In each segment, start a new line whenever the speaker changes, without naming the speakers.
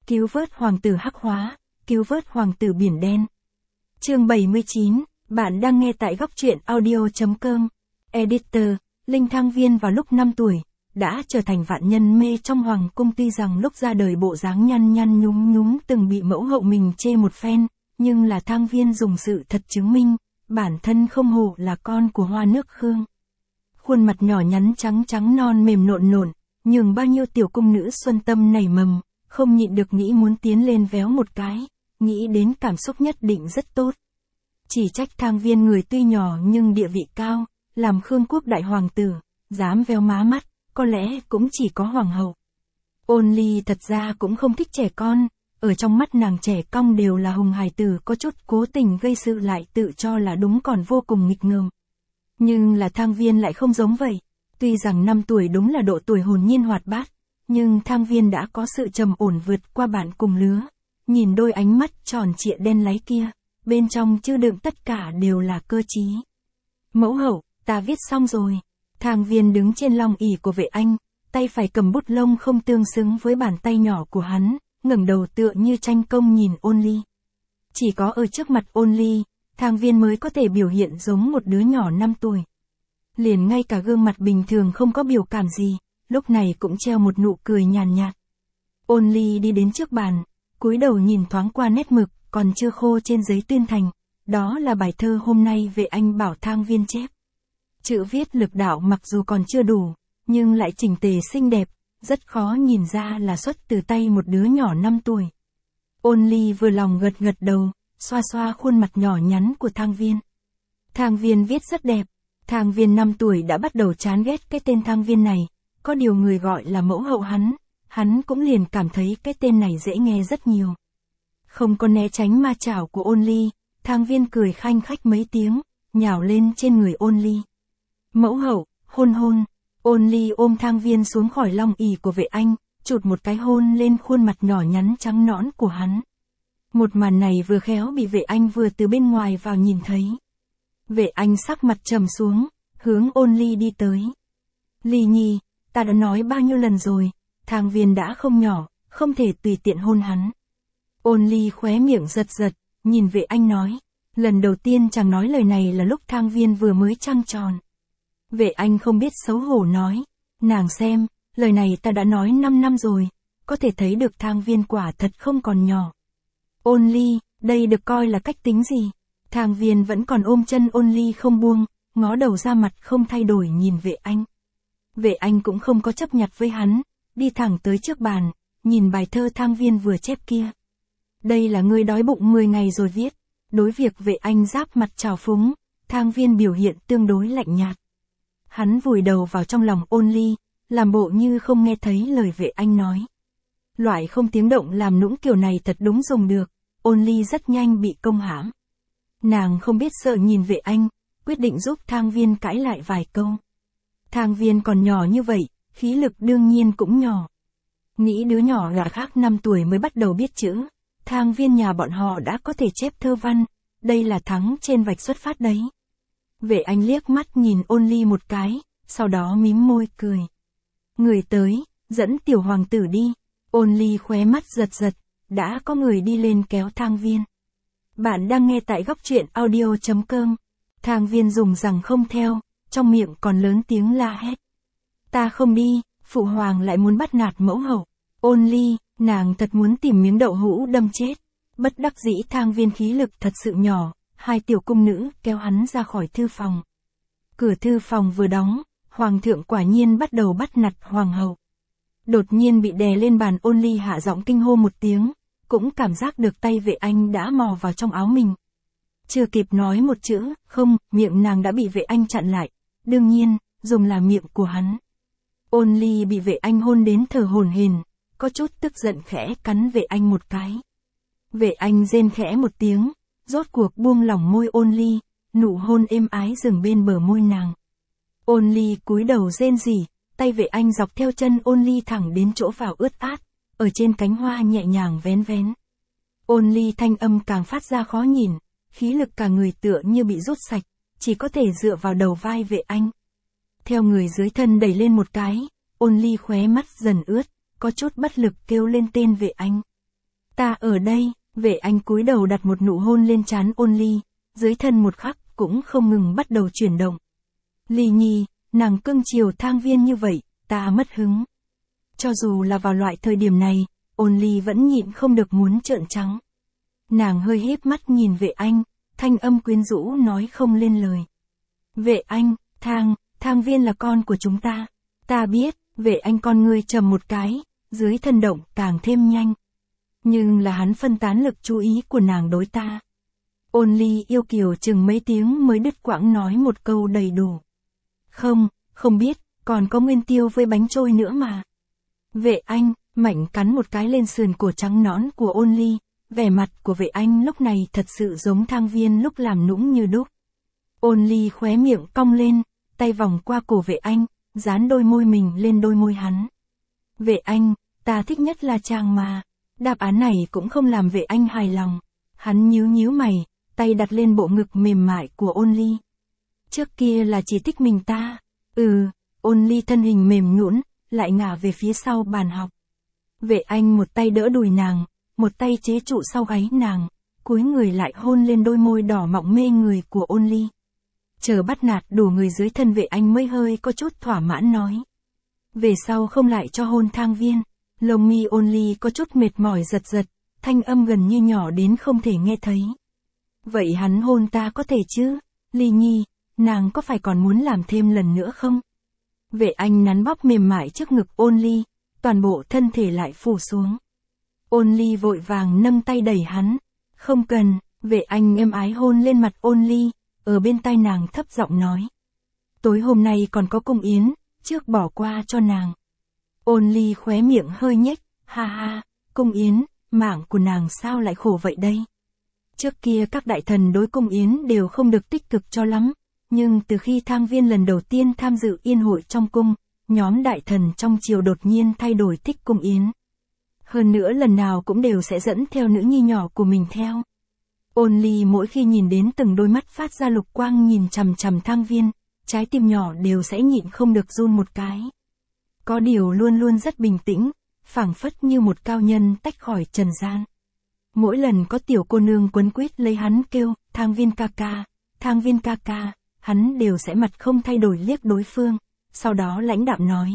Cứu vớt hoàng tử hắc hóa, cứu vớt hoàng tử biển đen. Chương 79, bạn đang nghe tại góc truyện audio.com. Editor, Linh Thang Viên vào lúc 5 tuổi, đã trở thành vạn nhân mê trong hoàng cung, tuy rằng lúc ra đời bộ dáng nhăn nhăn nhúm nhúm từng bị mẫu hậu mình chê một phen, nhưng là Thang Viên dùng sự thật chứng minh, bản thân không hổ là con của hoa nước Khương. Khuôn mặt nhỏ nhắn trắng trắng non mềm nộn nộn, nhường bao nhiêu tiểu cung nữ xuân tâm nảy mầm, không nhịn được nghĩ muốn tiến lên véo một cái, nghĩ đến cảm xúc nhất định rất tốt. Chỉ trách Thang Viên người tuy nhỏ nhưng địa vị cao, làm Khương quốc đại hoàng tử, dám véo má mắt, có lẽ cũng chỉ có hoàng hậu. Ôn Ly thật ra cũng không thích trẻ con, ở trong mắt nàng trẻ cong đều là hùng hài tử, có chút cố tình gây sự lại tự cho là đúng còn vô cùng nghịch ngợm. Nhưng là Thang Viên lại không giống vậy, tuy rằng 5 tuổi đúng là độ tuổi hồn nhiên hoạt bát, nhưng Thang Viên đã có sự trầm ổn vượt qua bạn cùng lứa, nhìn đôi ánh mắt tròn trịa đen láy kia, bên trong chứa đựng tất cả đều là cơ trí. Mẫu hậu, ta viết xong rồi. Thang Viên đứng trên long ỷ của Vệ Anh, tay phải cầm bút lông không tương xứng với bàn tay nhỏ của hắn, ngẩng đầu tựa như tranh công nhìn Ôn Ly. Chỉ có ở trước mặt Ôn Ly, Thang Viên mới có thể biểu hiện giống một đứa nhỏ 5 tuổi. Liền ngay cả gương mặt bình thường không có biểu cảm gì, lúc này cũng treo một nụ cười nhàn nhạt. Ôn Ly đi đến trước bàn, cúi đầu nhìn thoáng qua nét mực, còn chưa khô trên giấy tuyên thành, đó là bài thơ hôm nay Vệ Anh bảo Thang Viên chép. Chữ viết lực đạo mặc dù còn chưa đủ, nhưng lại chỉnh tề xinh đẹp, rất khó nhìn ra là xuất từ tay một đứa nhỏ 5 tuổi. Ôn Ly vừa lòng gật gật đầu, xoa xoa khuôn mặt nhỏ nhắn của Thang Viên. Thang Viên viết rất đẹp. Thang Viên 5 tuổi đã bắt đầu chán ghét cái tên Thang Viên này, có điều người gọi là mẫu hậu hắn cũng liền cảm thấy cái tên này dễ nghe rất nhiều. Không có né tránh ma chảo của Ôn Ly, Thang Viên cười khanh khách mấy tiếng, nhào lên trên người Ôn Ly. Mẫu hậu, hôn hôn. Ôn Ly ôm Thang Viên xuống khỏi long ỷ của Vệ Anh, chụt một cái hôn lên khuôn mặt nhỏ nhắn trắng nõn của hắn. Một màn này vừa khéo bị Vệ Anh vừa từ bên ngoài vào nhìn thấy. Vệ Anh sắc mặt trầm xuống, hướng Ôn Ly đi tới. Ly nhi, ta đã nói bao nhiêu lần rồi, Thang Viên đã không nhỏ, không thể tùy tiện hôn hắn. Ôn Ly khóe miệng giật giật, nhìn Vệ Anh nói. Lần đầu tiên chàng nói lời này là lúc Thang Viên vừa mới trăng tròn. Vệ Anh không biết xấu hổ nói. Nàng xem, lời này ta đã nói 5 năm rồi, có thể thấy được Thang Viên quả thật không còn nhỏ. Ôn Ly, đây được coi là cách tính gì? Thang Viên vẫn còn ôm chân Ôn Ly không buông, ngó đầu ra mặt không thay đổi nhìn Vệ Anh. Vệ Anh cũng không có chấp nhặt với hắn, đi thẳng tới trước bàn, nhìn bài thơ Thang Viên vừa chép kia. Đây là ngươi đói bụng 10 ngày rồi viết. Đối việc Vệ Anh giáp mặt trào phúng, Thang Viên biểu hiện tương đối lạnh nhạt. Hắn vùi đầu vào trong lòng Ôn Ly, làm bộ như không nghe thấy lời Vệ Anh nói. Loại không tiếng động làm nũng kiểu này thật đúng dùng được, Ôn Ly rất nhanh bị công hãm. Nàng không biết sợ nhìn Vệ Anh, quyết định giúp Thang Viên cãi lại vài câu. Thang Viên còn nhỏ như vậy, khí lực đương nhiên cũng nhỏ. Nghĩ đứa nhỏ gà khác 5 tuổi mới bắt đầu biết chữ, Thang Viên nhà bọn họ đã có thể chép thơ văn, đây là thắng trên vạch xuất phát đấy. Vệ Anh liếc mắt nhìn Ôn Ly một cái, sau đó mím môi cười. Người tới, dẫn tiểu hoàng tử đi. Ôn Ly khóe mắt giật giật, đã có người đi lên kéo Thang Viên. Bạn đang nghe tại góc truyện audio.com. Thang Viên dùng rằng không theo, trong miệng còn lớn tiếng la hét. Ta không đi, phụ hoàng lại muốn bắt nạt mẫu hậu. Ôn Ly, nàng thật muốn tìm miếng đậu hũ đâm chết. Bất đắc dĩ Thang Viên khí lực thật sự nhỏ, hai tiểu cung nữ kéo hắn ra khỏi thư phòng. Cửa thư phòng vừa đóng, hoàng thượng quả nhiên bắt đầu bắt nạt hoàng hậu. Đột nhiên bị đè lên bàn, Ôn Ly hạ giọng kinh hô một tiếng, cũng cảm giác được tay Vệ Anh đã mò vào trong áo mình. Chưa kịp nói một chữ, không, miệng nàng đã bị Vệ Anh chặn lại, đương nhiên, dùng là miệng của hắn. Ôn Ly bị Vệ Anh hôn đến thở hổn hển, có chút tức giận khẽ cắn Vệ Anh một cái. Vệ Anh rên khẽ một tiếng, rốt cuộc buông lỏng môi Ôn Ly, nụ hôn êm ái dừng bên bờ môi nàng. Ôn Ly cúi đầu rên rỉ, tay Vệ Anh dọc theo chân Ôn Ly thẳng đến chỗ vào ướt át, ở trên cánh hoa nhẹ nhàng vén vén. Ôn Ly thanh âm càng phát ra khó nhìn, khí lực cả người tựa như bị rút sạch, chỉ có thể dựa vào đầu vai Vệ Anh. Theo người dưới thân đẩy lên một cái, Ôn Ly khóe mắt dần ướt, có chút bất lực kêu lên tên Vệ Anh. Ta ở đây, Vệ Anh cúi đầu đặt một nụ hôn lên trán Only, dưới thân một khắc cũng không ngừng bắt đầu chuyển động. Ly Nhi, nàng cưng chiều Thang Viên như vậy, ta mất hứng. Cho dù là vào loại thời điểm này, Only vẫn nhịn không được muốn trợn trắng. Nàng hơi híp mắt nhìn Vệ Anh, thanh âm quyến rũ nói không lên lời. Vệ Anh, Thang Viên là con của chúng ta. Ta biết, Vệ Anh con ngươi trầm một cái, dưới thân động càng thêm nhanh. Nhưng là hắn phân tán lực chú ý của nàng đối ta. Only yêu kiều chừng mấy tiếng mới đứt quãng nói một câu đầy đủ. Không biết, còn có Nguyên Tiêu với bánh trôi nữa mà. Vệ Anh, mạnh cắn một cái lên sườn cổ trắng nõn của Only, vẻ mặt của Vệ Anh lúc này thật sự giống Thang Viên lúc làm nũng như đúc. Only khóe miệng cong lên, tay vòng qua cổ Vệ Anh, dán đôi môi mình lên đôi môi hắn. Vệ Anh, ta thích nhất là chàng mà. Đáp án này cũng không làm Vệ Anh hài lòng. Hắn nhíu mày, tay đặt lên bộ ngực mềm mại của Only. Trước kia là chỉ thích mình ta. Only thân hình mềm nhũn, lại ngả về phía sau bàn học. Vệ Anh một tay đỡ đùi nàng, một tay chế trụ sau gáy nàng, cúi người lại hôn lên đôi môi đỏ mọng mê người của Only. Chờ bắt nạt đủ người dưới thân Vệ Anh mới hơi có chút thỏa mãn nói. Về sau không lại cho hôn Thang Viên. Lông mi Only có chút mệt mỏi giật, thanh âm gần như nhỏ đến không thể nghe thấy. Vậy hắn hôn ta có thể chứ? Ly Nhi, nàng có phải còn muốn làm thêm lần nữa không? Vệ Anh nắn bóp mềm mại trước ngực Only, toàn bộ thân thể lại phủ xuống. Only vội vàng nâng tay đẩy hắn. Không cần, Vệ Anh êm ái hôn lên mặt Only, ở bên tai nàng thấp giọng nói. Tối hôm nay còn có cung yến, trước bỏ qua cho nàng. Only khóe miệng hơi nhếch, ha, cung yến, mạng của nàng sao lại khổ vậy đây? Trước kia các đại thần đối cung yến đều không được tích cực cho lắm, nhưng từ khi Thang Viên lần đầu tiên tham dự yên hội trong cung, nhóm đại thần trong triều đột nhiên thay đổi thích cung yến. Hơn nữa lần nào cũng đều sẽ dẫn theo nữ nhi nhỏ của mình theo. Only mỗi khi nhìn đến từng đôi mắt phát ra lục quang nhìn chằm chằm Thang Viên, trái tim nhỏ đều sẽ nhịn không được run một cái. Có điều luôn luôn rất bình tĩnh, phảng phất như một cao nhân tách khỏi trần gian. Mỗi lần có tiểu cô nương quấn quýt lấy hắn kêu, Thang Viên ca ca, hắn đều sẽ mặt không thay đổi liếc đối phương, sau đó lãnh đạm nói.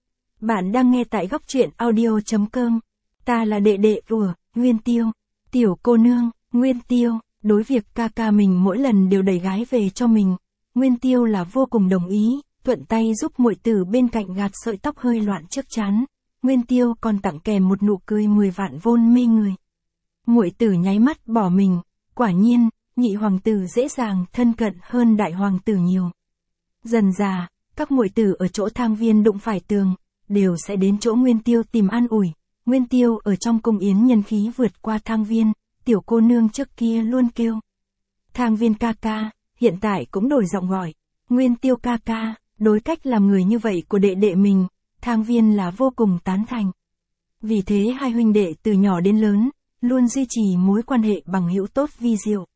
Bạn đang nghe tại góc truyện audio.com, ta là đệ đệ của Nguyên Tiêu, tiểu cô nương, Nguyên Tiêu, đối việc ca ca mình mỗi lần đều đẩy gái về cho mình, Nguyên Tiêu là vô cùng đồng ý. Thuận tay giúp muội tử bên cạnh gạt sợi tóc hơi loạn trước trán, Nguyên Tiêu còn tặng kèm một nụ cười 10 vạn vôn mê người. Muội tử nháy mắt bỏ mình, quả nhiên, nhị hoàng tử dễ dàng thân cận hơn đại hoàng tử nhiều. Dần dà, các muội tử ở chỗ Thang Viên đụng phải tường, đều sẽ đến chỗ Nguyên Tiêu tìm an ủi. Nguyên Tiêu ở trong cung yến nhân khí vượt qua Thang Viên, tiểu cô nương trước kia luôn kêu. Thang Viên ca ca, hiện tại cũng đổi giọng gọi. Nguyên Tiêu ca ca. Đối cách làm người như vậy của đệ đệ mình, Thang Viên là vô cùng tán thành. Vì thế hai huynh đệ từ nhỏ đến lớn, luôn duy trì mối quan hệ bằng hữu tốt vi diệu.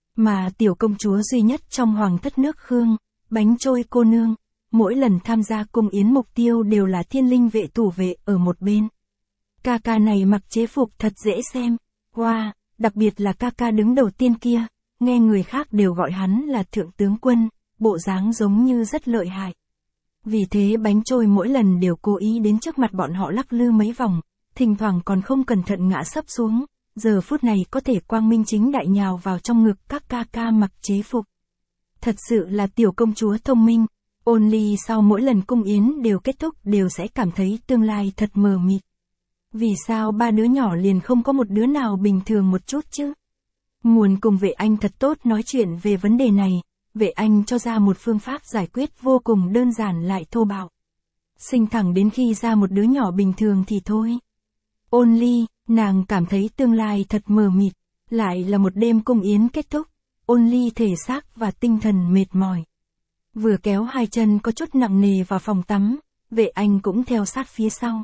Mà tiểu công chúa duy nhất trong hoàng thất nước Khương, bánh trôi cô nương, mỗi lần tham gia cung yến mục tiêu đều là thiên linh vệ thủ vệ ở một bên. Ca ca này mặc chế phục thật dễ xem, wow, đặc biệt là ca ca đứng đầu tiên kia, nghe người khác đều gọi hắn là thượng tướng quân. Bộ dáng giống như rất lợi hại. Vì thế bánh trôi mỗi lần đều cố ý đến trước mặt bọn họ lắc lư mấy vòng, thỉnh thoảng còn không cẩn thận ngã sấp xuống, giờ phút này có thể quang minh chính đại nhào vào trong ngực các ca ca mặc chế phục. Thật sự là tiểu công chúa thông minh, Only sau mỗi lần cung yến đều kết thúc đều sẽ cảm thấy tương lai thật mờ mịt. Vì sao ba đứa nhỏ liền không có một đứa nào bình thường một chút chứ? Muốn cùng Vệ Anh thật tốt nói chuyện về vấn đề này. Vệ Anh cho ra một phương pháp giải quyết vô cùng đơn giản lại thô bạo. Sinh thẳng đến khi ra một đứa nhỏ bình thường thì thôi. Only, nàng cảm thấy tương lai thật mờ mịt, lại là một đêm cung yến kết thúc, Only thể xác và tinh thần mệt mỏi. Vừa kéo hai chân có chút nặng nề vào phòng tắm, Vệ Anh cũng theo sát phía sau.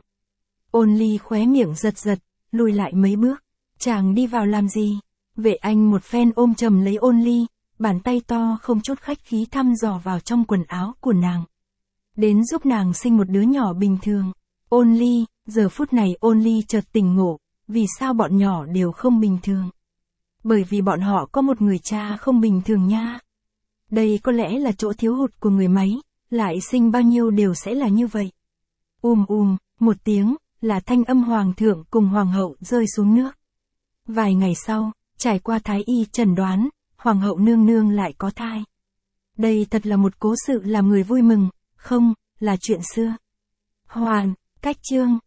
Only khóe miệng giật, lùi lại mấy bước, chàng đi vào làm gì? Vệ Anh một phen ôm chầm lấy Only. Bàn tay to không chút khách khí thăm dò vào trong quần áo của nàng. Đến giúp nàng sinh một đứa nhỏ bình thường. Only, giờ phút này Only chợt tỉnh ngộ, vì sao bọn nhỏ đều không bình thường? Bởi vì bọn họ có một người cha không bình thường nha. Đây có lẽ là chỗ thiếu hụt của người máy, lại sinh bao nhiêu đều sẽ là như vậy. Một tiếng, là thanh âm hoàng thượng cùng hoàng hậu rơi xuống nước. Vài ngày sau, trải qua thái y chẩn đoán, hoàng hậu nương nương lại có thai. Đây thật là một cố sự làm người vui mừng, không, là chuyện xưa. Hoàn, cách chương.